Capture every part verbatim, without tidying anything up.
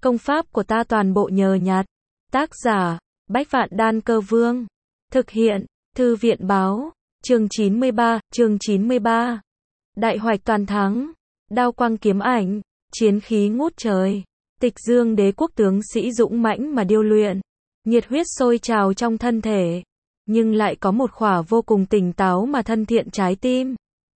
Công pháp của ta toàn bộ nhờ nhặt. Tác giả, Bách Vạn Đan Cơ Vương. Thực hiện, Thư viện Báo. Chương chín mươi ba, chương chín mươi ba. Đại hoạch toàn thắng. Đao quang kiếm ảnh, chiến khí ngút trời. Tịch Dương Đế quốc tướng sĩ dũng mãnh mà điêu luyện. Nhiệt huyết sôi trào trong thân thể. Nhưng lại có một khỏa vô cùng tỉnh táo mà thân thiện trái tim.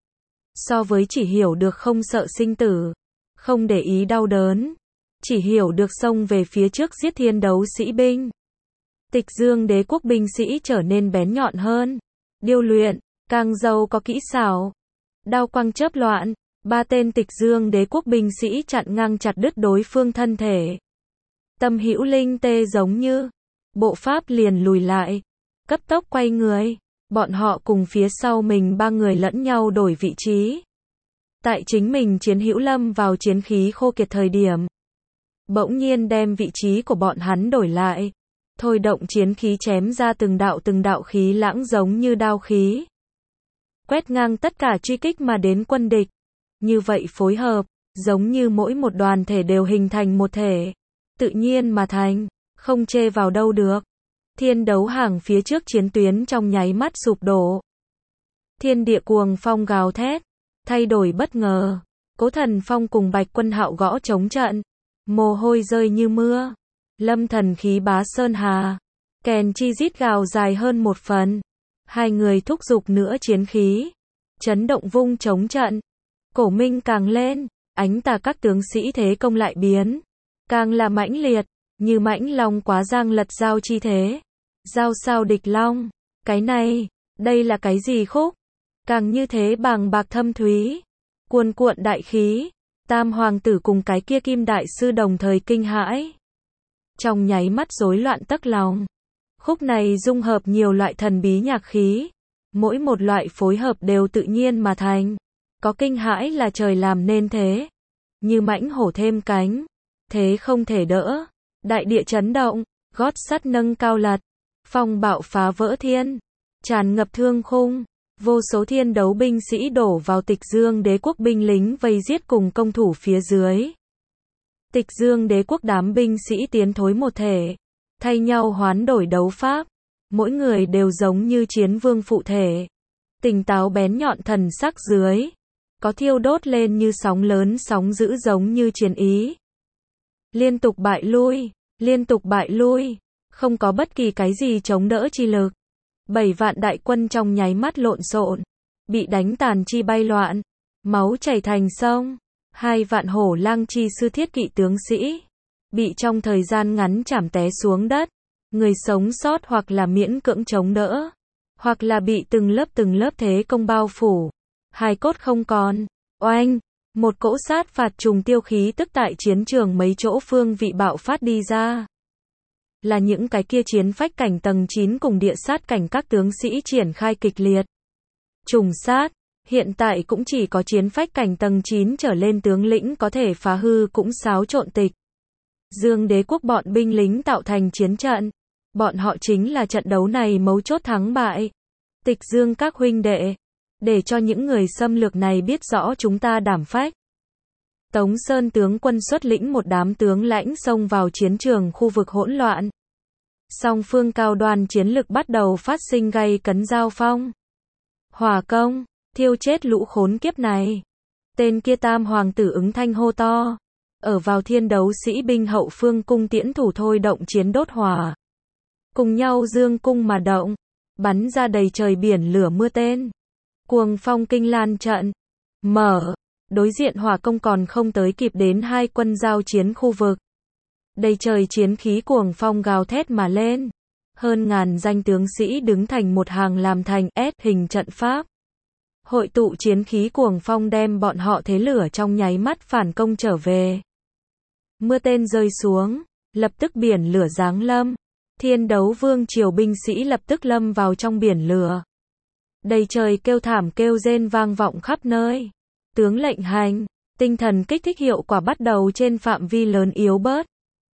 So với chỉ hiểu được không sợ sinh tử, không để ý đau đớn, chỉ hiểu được xông về phía trước giết thiên đấu sĩ binh. Tịch Dương Đế quốc binh sĩ trở nên bén nhọn hơn, điêu luyện, càng giàu có kỹ xảo. Đao quang chớp loạn, ba tên Tịch Dương Đế quốc binh sĩ chặn ngang chặt đứt đối phương thân thể. Tâm hữu linh tê giống như, bộ pháp liền lùi lại, cấp tốc quay người. Bọn họ cùng phía sau mình ba người lẫn nhau đổi vị trí. Tại chính mình chiến hữu lâm vào chiến khí khô kiệt thời điểm, bỗng nhiên đem vị trí của bọn hắn đổi lại, thôi động chiến khí chém ra từng đạo từng đạo khí lãng giống như đao khí, quét ngang tất cả truy kích mà đến quân địch. Như vậy phối hợp, giống như mỗi một đoàn thể đều hình thành một thể, tự nhiên mà thành, không chê vào đâu được. Thiên đấu hàng phía trước chiến tuyến trong nháy mắt sụp đổ. Thiên địa cuồng phong gào thét, thay đổi bất ngờ. Cố Thần Phong cùng Bạch Quân Hạo gõ trống trận, mồ hôi rơi như mưa. Lâm Thần khí bá sơn hà, kèn chi rít gào dài hơn một phần. Hai người thúc giục nữa chiến khí, chấn động vung trống trận. Cổ minh càng lên, ánh tà các tướng sĩ thế công lại biến, càng là mãnh liệt, như mãnh long quá giang lật giao chi thế. Giao sao địch long, cái này, đây là cái gì khúc? Càng như thế bàng bạc thâm thúy, cuồn cuộn đại khí. Tam hoàng tử cùng cái kia Kim đại sư đồng thời kinh hãi, trong nháy mắt rối loạn tấc lòng. Khúc này dung hợp nhiều loại thần bí nhạc khí, mỗi một loại phối hợp đều tự nhiên mà thành. Có kinh hãi là trời làm nên thế, như mãnh hổ thêm cánh, thế không thể đỡ. Đại địa chấn động, gót sắt nâng cao lật, phong bạo phá vỡ thiên, tràn ngập thương khung. Vô số thiên đấu binh sĩ đổ vào Tịch Dương Đế quốc binh lính vây giết cùng công thủ phía dưới. Tịch Dương Đế quốc đám binh sĩ tiến thối một thể, thay nhau hoán đổi đấu pháp, mỗi người đều giống như chiến vương phụ thể, tỉnh táo bén nhọn thần sắc dưới, có thiêu đốt lên như sóng lớn sóng dữ giống như chiến ý. Liên tục bại lui, liên tục bại lui, không có bất kỳ cái gì chống đỡ chi lực. Bảy vạn đại quân trong nháy mắt lộn xộn, bị đánh tàn chi bay loạn, máu chảy thành sông. Hai vạn hổ lang chi sư thiết kỵ tướng sĩ, bị trong thời gian ngắn chảm té xuống đất. Người sống sót hoặc là miễn cưỡng chống đỡ, hoặc là bị từng lớp từng lớp thế công bao phủ. Hài cốt không còn. Oanh, một cỗ sát phạt trùng tiêu khí tức tại chiến trường mấy chỗ phương vị bạo phát đi ra. Là những cái kia chiến phách cảnh tầng chín cùng địa sát cảnh các tướng sĩ triển khai kịch liệt. Trùng sát, hiện tại cũng chỉ có chiến phách cảnh tầng chín trở lên tướng lĩnh có thể phá hư cũng xáo trộn Tịch Dương Đế quốc bọn binh lính tạo thành chiến trận. Bọn họ chính là trận đấu này mấu chốt thắng bại. Tịch Dương các huynh đệ, để cho những người xâm lược này biết rõ chúng ta đảm phách. Tống Sơn tướng quân xuất lĩnh một đám tướng lãnh xông vào chiến trường khu vực hỗn loạn. Song phương cao đoan chiến lực bắt đầu phát sinh gay cấn giao phong. Hỏa công, thiêu chết lũ khốn kiếp này. Tên kia Tam hoàng tử ứng thanh hô to. Ở vào thiên đấu sĩ binh hậu phương cung tiễn thủ thôi động chiến đốt hỏa. Cùng nhau dương cung mà động, bắn ra đầy trời biển lửa mưa tên. Cuồng phong kinh lan trận. Mở. Đối diện hỏa công còn không tới kịp đến hai quân giao chiến khu vực. Đầy trời chiến khí cuồng phong gào thét mà lên. Hơn ngàn danh tướng sĩ đứng thành một hàng làm thành S hình trận pháp. Hội tụ chiến khí cuồng phong đem bọn họ thế lửa trong nháy mắt phản công trở về. Mưa tên rơi xuống, lập tức biển lửa giáng lâm. Thiên đấu vương triều binh sĩ lập tức lâm vào trong biển lửa. Đầy trời kêu thảm kêu rên vang vọng khắp nơi. Tướng lệnh hành, tinh thần kích thích hiệu quả bắt đầu trên phạm vi lớn yếu bớt.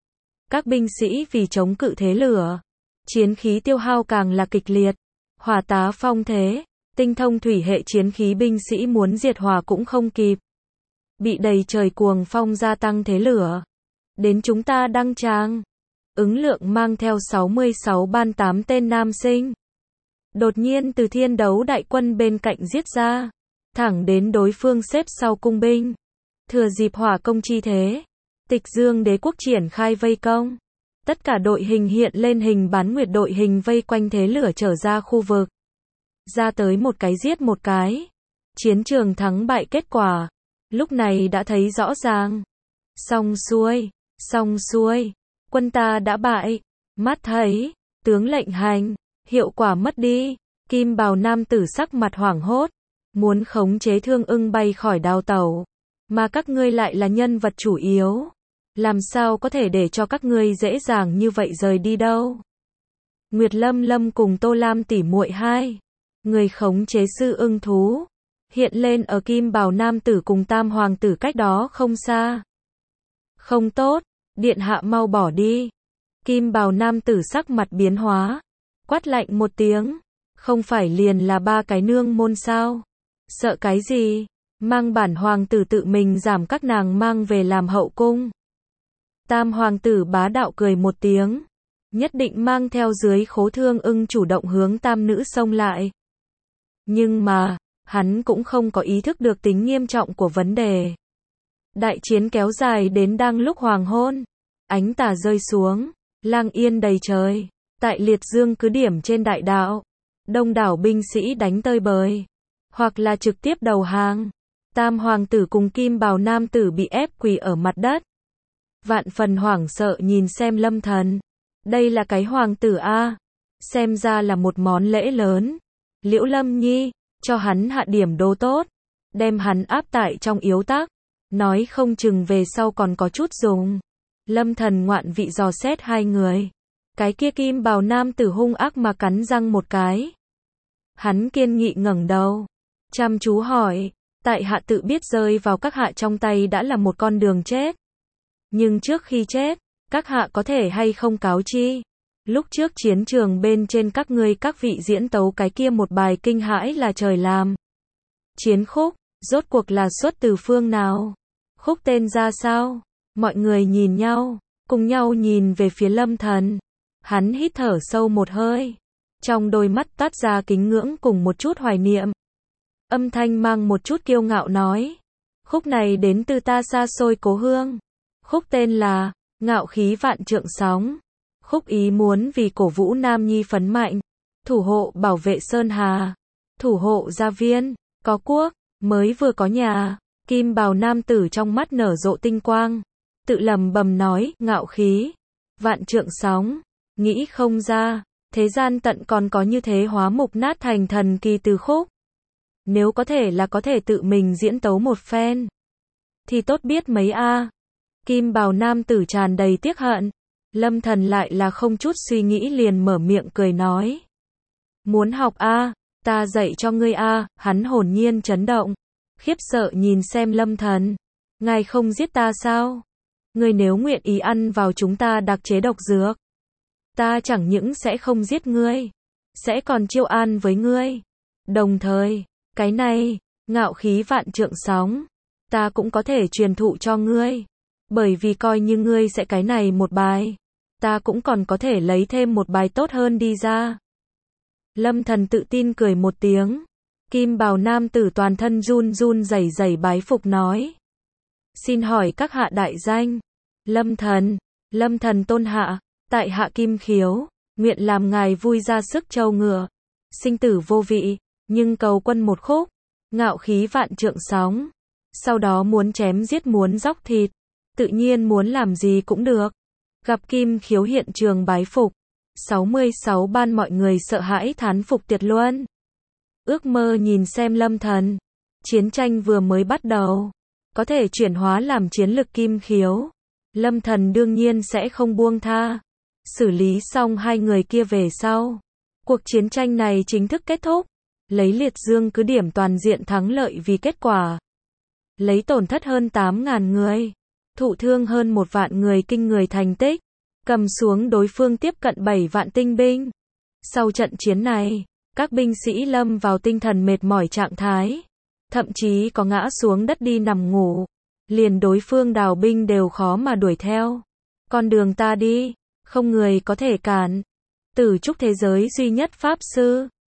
Các binh sĩ vì chống cự thế lửa, chiến khí tiêu hao càng là kịch liệt. Hỏa tá phong thế, tinh thông thủy hệ chiến khí binh sĩ muốn diệt hỏa cũng không kịp. Bị đầy trời cuồng phong gia tăng thế lửa, đến chúng ta đăng tràng. Ứng Lượng mang theo sáu mươi sáu ban tám tên nam sinh. Đột nhiên từ thiên đấu đại quân bên cạnh giết ra, thẳng đến đối phương xếp sau cung binh. Thừa dịp hỏa công chi thế, Tịch Dương đế quốc triển khai vây công. Tất cả đội hình hiện lên hình bán nguyệt, đội hình vây quanh thế lửa trở ra khu vực. Ra tới một cái giết một cái. Chiến trường thắng bại kết quả, lúc này đã thấy rõ ràng. Xong xuôi, xong xuôi, quân ta đã bại. Mắt thấy, tướng lệnh hành, hiệu quả mất đi. Kim bào nam tử sắc mặt hoảng hốt, muốn khống chế Thương Ưng bay khỏi đào tẩu. Mà các ngươi lại là nhân vật chủ yếu. Làm sao có thể để cho các ngươi dễ dàng như vậy rời đi đâu. Nguyệt Lâm Lâm cùng Tô Lam tỷ muội hai người khống chế sư ưng thú, hiện lên ở kim bào nam tử cùng tam hoàng tử cách đó không xa. Không tốt, điện hạ mau bỏ đi. Kim bào nam tử sắc mặt biến hóa, quát lạnh một tiếng, không phải liền là ba cái nương môn sao? Sợ cái gì? Mang bản hoàng tử tự mình giảm các nàng mang về làm hậu cung. Tam hoàng tử bá đạo cười một tiếng, nhất định mang theo dưới khố Thương Ưng chủ động hướng tam nữ xông lại. Nhưng mà, hắn cũng không có ý thức được tính nghiêm trọng của vấn đề. Đại chiến kéo dài đến đang lúc hoàng hôn, ánh tà rơi xuống, lang yên đầy trời. Tại Liệt Dương cứ điểm trên đại đạo, đông đảo binh sĩ đánh tơi bời, hoặc là trực tiếp đầu hàng. Tam hoàng tử cùng kim bào nam tử bị ép quỳ ở mặt đất. Vạn phần hoảng sợ nhìn xem Lâm Thần. Đây là cái hoàng tử a, xem ra là một món lễ lớn. Liễu Lâm Nhi, cho hắn hạ điểm đồ tốt, đem hắn áp tại trong yếu tắc, nói không chừng về sau còn có chút dùng. Lâm Thần ngoạn vị dò xét hai người. Cái kia kim bào nam tử hung ác mà cắn răng một cái. Hắn kiên nghị ngẩng đầu, chăm chú hỏi, tại hạ tự biết rơi vào các hạ trong tay đã là một con đường chết. Nhưng trước khi chết, các hạ có thể hay không cáo chi? Lúc trước chiến trường bên trên các ngươi các vị diễn tấu cái kia một bài kinh hãi là trời làm. Chiến khúc, rốt cuộc là xuất từ phương nào? Khúc tên ra sao? Mọi người nhìn nhau, cùng nhau nhìn về phía Lâm Thần. Hắn hít thở sâu một hơi, trong đôi mắt toát ra kính ngưỡng cùng một chút hoài niệm. Âm thanh mang một chút kiêu ngạo nói, khúc này đến từ ta xa xôi cố hương. Khúc tên là Ngạo Khí Vạn Trượng Sóng. Khúc ý muốn vì cổ vũ nam nhi phấn mạnh, thủ hộ bảo vệ sơn hà, thủ hộ gia viên, có quốc, mới vừa có nhà. Kim bào nam tử trong mắt nở rộ tinh quang, tự lẩm bẩm nói, ngạo khí, vạn trượng sóng, nghĩ không ra, thế gian tận còn có như thế hóa mục nát thành thần kỳ từ khúc. Nếu có thể là có thể tự mình diễn tấu một phen, thì tốt biết mấy a. Kim bào nam tử tràn đầy tiếc hận. Lâm Thần lại là không chút suy nghĩ liền mở miệng cười nói. Muốn học a, ta dạy cho ngươi a. Hắn hồn nhiên chấn động, khiếp sợ nhìn xem Lâm Thần. Ngài không giết ta sao? Ngươi nếu nguyện ý ăn vào chúng ta đặc chế độc dược, ta chẳng những sẽ không giết ngươi, sẽ còn chiêu an với ngươi. Đồng thời, cái này, ngạo khí vạn trượng sóng, ta cũng có thể truyền thụ cho ngươi. Bởi vì coi như ngươi sẽ cái này một bài, ta cũng còn có thể lấy thêm một bài tốt hơn đi ra. Lâm Thần tự tin cười một tiếng. Kim bào nam tử toàn thân run run rẩy rẩy bái phục nói. Xin hỏi các hạ đại danh? Lâm Thần, Lâm Thần tôn hạ, tại hạ Kim Khiếu, nguyện làm ngài vui ra sức trâu ngựa. Sinh tử vô vị, nhưng cầu quân một khúc, ngạo khí vạn trượng sóng. Sau đó muốn chém giết muốn dóc thịt, tự nhiên muốn làm gì cũng được. Gặp Kim Khiếu hiện trường bái phục, sáu mươi sáu ban mọi người sợ hãi thán phục tuyệt luân. Ước mơ nhìn xem Lâm Thần, chiến tranh vừa mới bắt đầu, có thể chuyển hóa làm chiến lực Kim Khiếu. Lâm Thần đương nhiên sẽ không buông tha. Xử lý xong hai người kia về sau, cuộc chiến tranh này chính thức kết thúc, lấy Liệt Dương cứ điểm toàn diện thắng lợi vì kết quả. Lấy tổn thất hơn tám nghìn người, thụ thương hơn một vạn người kinh người thành tích, cầm xuống đối phương tiếp cận bảy vạn tinh binh. Sau trận chiến này, các binh sĩ lâm vào tinh thần mệt mỏi trạng thái, thậm chí có ngã xuống đất đi nằm ngủ, liền đối phương đào binh đều khó mà đuổi theo. Con đường ta đi, không người có thể cản. Tử trúc thế giới duy nhất Pháp Sư.